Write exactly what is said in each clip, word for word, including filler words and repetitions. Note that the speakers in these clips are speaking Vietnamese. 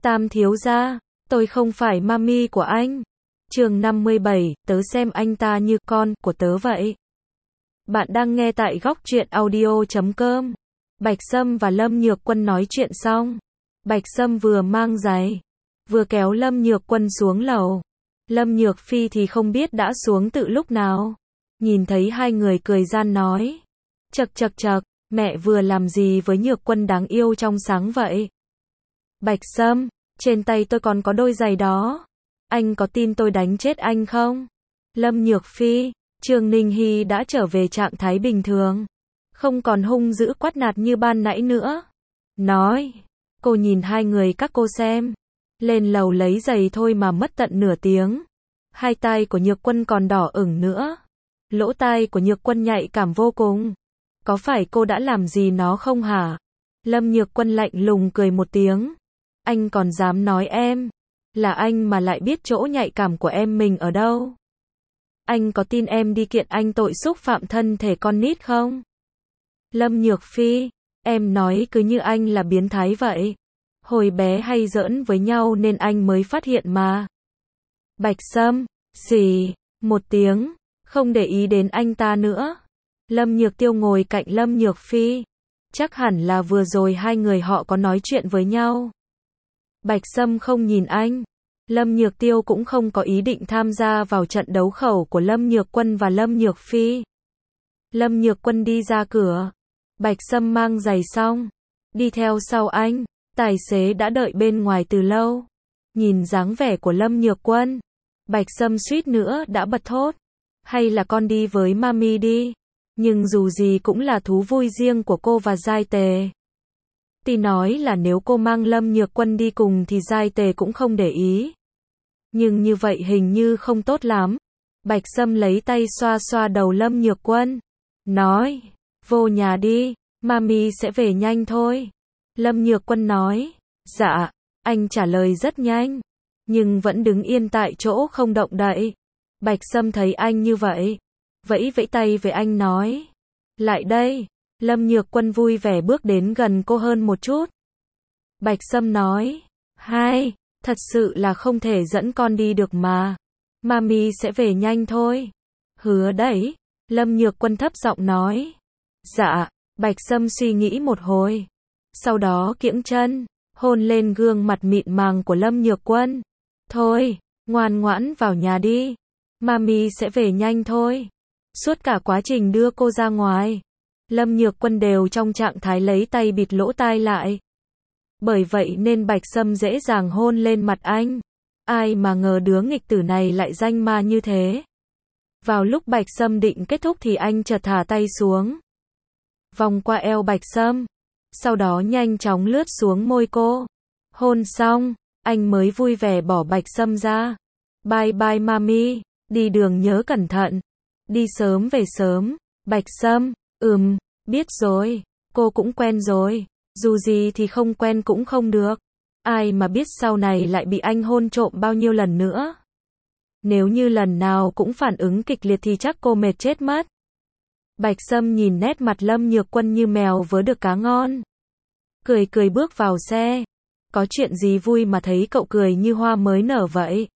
Tam thiếu gia, tôi không phải mami của anh. Chương năm mươi bảy, tớ xem anh ta như con của tớ vậy. Bạn đang nghe tại góc truyện audio chấm com. Bạch Sâm và Lâm Nhược Quân nói chuyện xong. Bạch Sâm vừa mang giày, vừa kéo Lâm Nhược Quân xuống lầu. Lâm Nhược Phi thì không biết đã xuống từ lúc nào. Nhìn thấy hai người cười gian nói. Chậc chậc chậc, mẹ vừa làm gì với Nhược Quân đáng yêu trong sáng vậy? Bạch Sâm, trên tay tôi còn có đôi giày đó. Anh có tin tôi đánh chết anh không? Lâm Nhược Phi, Trương Ninh Hy đã trở về trạng thái bình thường. Không còn hung dữ quát nạt như ban nãy nữa. Nói, cô nhìn hai người các cô xem. Lên lầu lấy giày thôi mà mất tận nửa tiếng. Hai tai của Nhược Quân còn đỏ ửng nữa. Lỗ tai của Nhược Quân nhạy cảm vô cùng. Có phải cô đã làm gì nó không hả? Lâm Nhược Quân lạnh lùng cười một tiếng. Anh còn dám nói em? Là anh mà lại biết chỗ nhạy cảm của em mình ở đâu? Anh có tin em đi kiện anh tội xúc phạm thân thể con nít không? Lâm Nhược Phi, em nói cứ như anh là biến thái vậy. Hồi bé hay giỡn với nhau nên anh mới phát hiện mà. Bạch Sâm, xì, một tiếng, không để ý đến anh ta nữa. Lâm Nhược Tiêu ngồi cạnh Lâm Nhược Phi. Chắc hẳn là vừa rồi hai người họ có nói chuyện với nhau. Bạch Sâm không nhìn anh. Lâm Nhược Tiêu cũng không có ý định tham gia vào trận đấu khẩu của Lâm Nhược Quân và Lâm Nhược Phi. Lâm Nhược Quân đi ra cửa. Bạch Sâm mang giày xong, đi theo sau anh. Tài xế đã đợi bên ngoài từ lâu. Nhìn dáng vẻ của Lâm Nhược Quân, Bạch Sâm suýt nữa đã bật thốt. Hay là con đi với mami đi. Nhưng dù gì cũng là thú vui riêng của cô và Giai Tề. Tỷ nói là nếu cô mang Lâm Nhược Quân đi cùng thì Giai Tề cũng không để ý. Nhưng như vậy hình như không tốt lắm. Bạch Sâm lấy tay xoa xoa đầu Lâm Nhược Quân. Nói, vô nhà đi, mami sẽ về nhanh thôi. Lâm Nhược Quân nói, dạ, anh trả lời rất nhanh. Nhưng vẫn đứng yên tại chỗ không động đậy. Bạch Sâm thấy anh như vậy, vẫy vẫy tay với anh nói. Lại đây. Lâm Nhược Quân vui vẻ bước đến gần cô hơn một chút. Bạch Sâm nói, hai, thật sự là không thể dẫn con đi được mà. Mami sẽ về nhanh thôi. Hứa đấy. Lâm Nhược Quân thấp giọng nói. Dạ. Bạch Sâm suy nghĩ một hồi. Sau đó kiễng chân, hôn lên gương mặt mịn màng của Lâm Nhược Quân. Thôi, ngoan ngoãn vào nhà đi. Mami sẽ về nhanh thôi. Suốt cả quá trình đưa cô ra ngoài, Lâm Nhược Quân đều trong trạng thái lấy tay bịt lỗ tai lại. Bởi vậy nên Bạch Sâm dễ dàng hôn lên mặt anh. Ai mà ngờ đứa nghịch tử này lại danh ma như thế. Vào lúc Bạch Sâm định kết thúc thì anh chợt thả tay xuống. Vòng qua eo Bạch Sâm. Sau đó nhanh chóng lướt xuống môi cô. Hôn xong, anh mới vui vẻ bỏ Bạch Sâm ra. Bye bye mami, đi đường nhớ cẩn thận. Đi sớm về sớm. Bạch Sâm, ừm, biết rồi, cô cũng quen rồi. Dù gì thì không quen cũng không được. Ai mà biết sau này lại bị anh hôn trộm bao nhiêu lần nữa. Nếu như lần nào cũng phản ứng kịch liệt thì chắc cô mệt chết mất. Bạch Sâm nhìn nét mặt Lâm Nhược Quân như mèo vớ được cá ngon. Cười cười bước vào xe. Có chuyện gì vui mà thấy cậu cười như hoa mới nở vậy?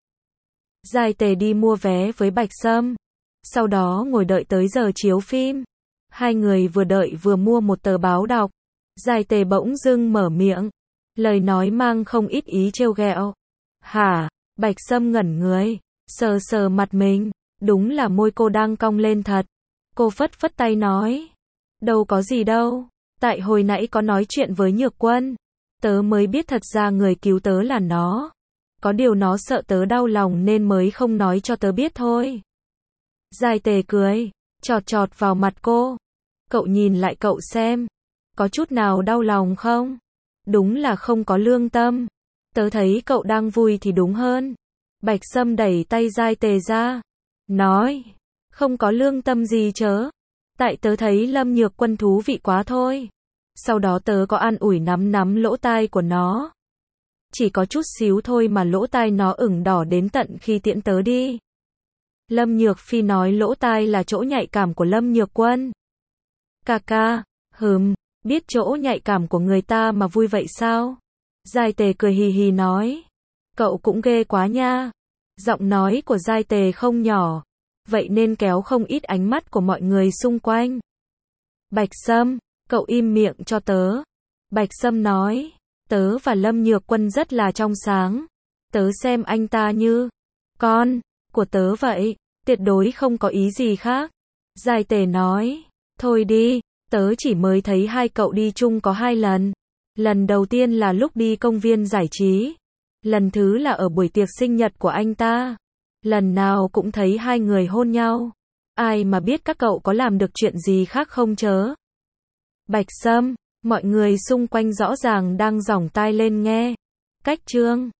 Giai Tề đi mua vé với Bạch Sâm. Sau đó ngồi đợi tới giờ chiếu phim. Hai người vừa đợi vừa mua một tờ báo đọc. Giai Tề bỗng dưng mở miệng. Lời nói mang không ít ý trêu ghẹo. Hả? Bạch Sâm ngẩn người. Sờ sờ mặt mình. Đúng là môi cô đang cong lên thật. Cô phất phất tay nói. Đâu có gì đâu. Tại hồi nãy có nói chuyện với Nhược Quân. Tớ mới biết thật ra người cứu tớ là nó. Có điều nó sợ tớ đau lòng nên mới không nói cho tớ biết thôi. Giai Tề cười, chọt chọt vào mặt cô. Cậu nhìn lại cậu xem. Có chút nào đau lòng không? Đúng là không có lương tâm. Tớ thấy cậu đang vui thì đúng hơn. Bạch Sâm đẩy tay Giai Tề ra. Nói, không có lương tâm gì chớ. Tại tớ thấy Lâm Nhược Quân thú vị quá thôi. Sau đó tớ có an ủi nắm nắm lỗ tai của nó. Chỉ có chút xíu thôi mà lỗ tai nó ửng đỏ đến tận khi tiễn tớ đi. Lâm Nhược Phi nói lỗ tai là chỗ nhạy cảm của Lâm Nhược Quân. Ca ca, hừm, biết chỗ nhạy cảm của người ta mà vui vậy sao? Giai Tề cười hì hì nói. Cậu cũng ghê quá nha. Giọng nói của Giai Tề không nhỏ, vậy nên kéo không ít ánh mắt của mọi người xung quanh. Bạch Sâm, cậu im miệng cho tớ. Bạch Sâm nói. Tớ và Lâm Nhược Quân rất là trong sáng. Tớ xem anh ta như con của tớ vậy, tuyệt đối không có ý gì khác. Giai Tề nói. Thôi đi, tớ chỉ mới thấy hai cậu đi chung có hai lần. Lần đầu tiên là lúc đi công viên giải trí. Lần thứ là ở buổi tiệc sinh nhật của anh ta. Lần nào cũng thấy hai người hôn nhau. Ai mà biết các cậu có làm được chuyện gì khác không chớ. Bạch Sâm, mọi người xung quanh rõ ràng đang giỏng tai lên nghe. Cách chương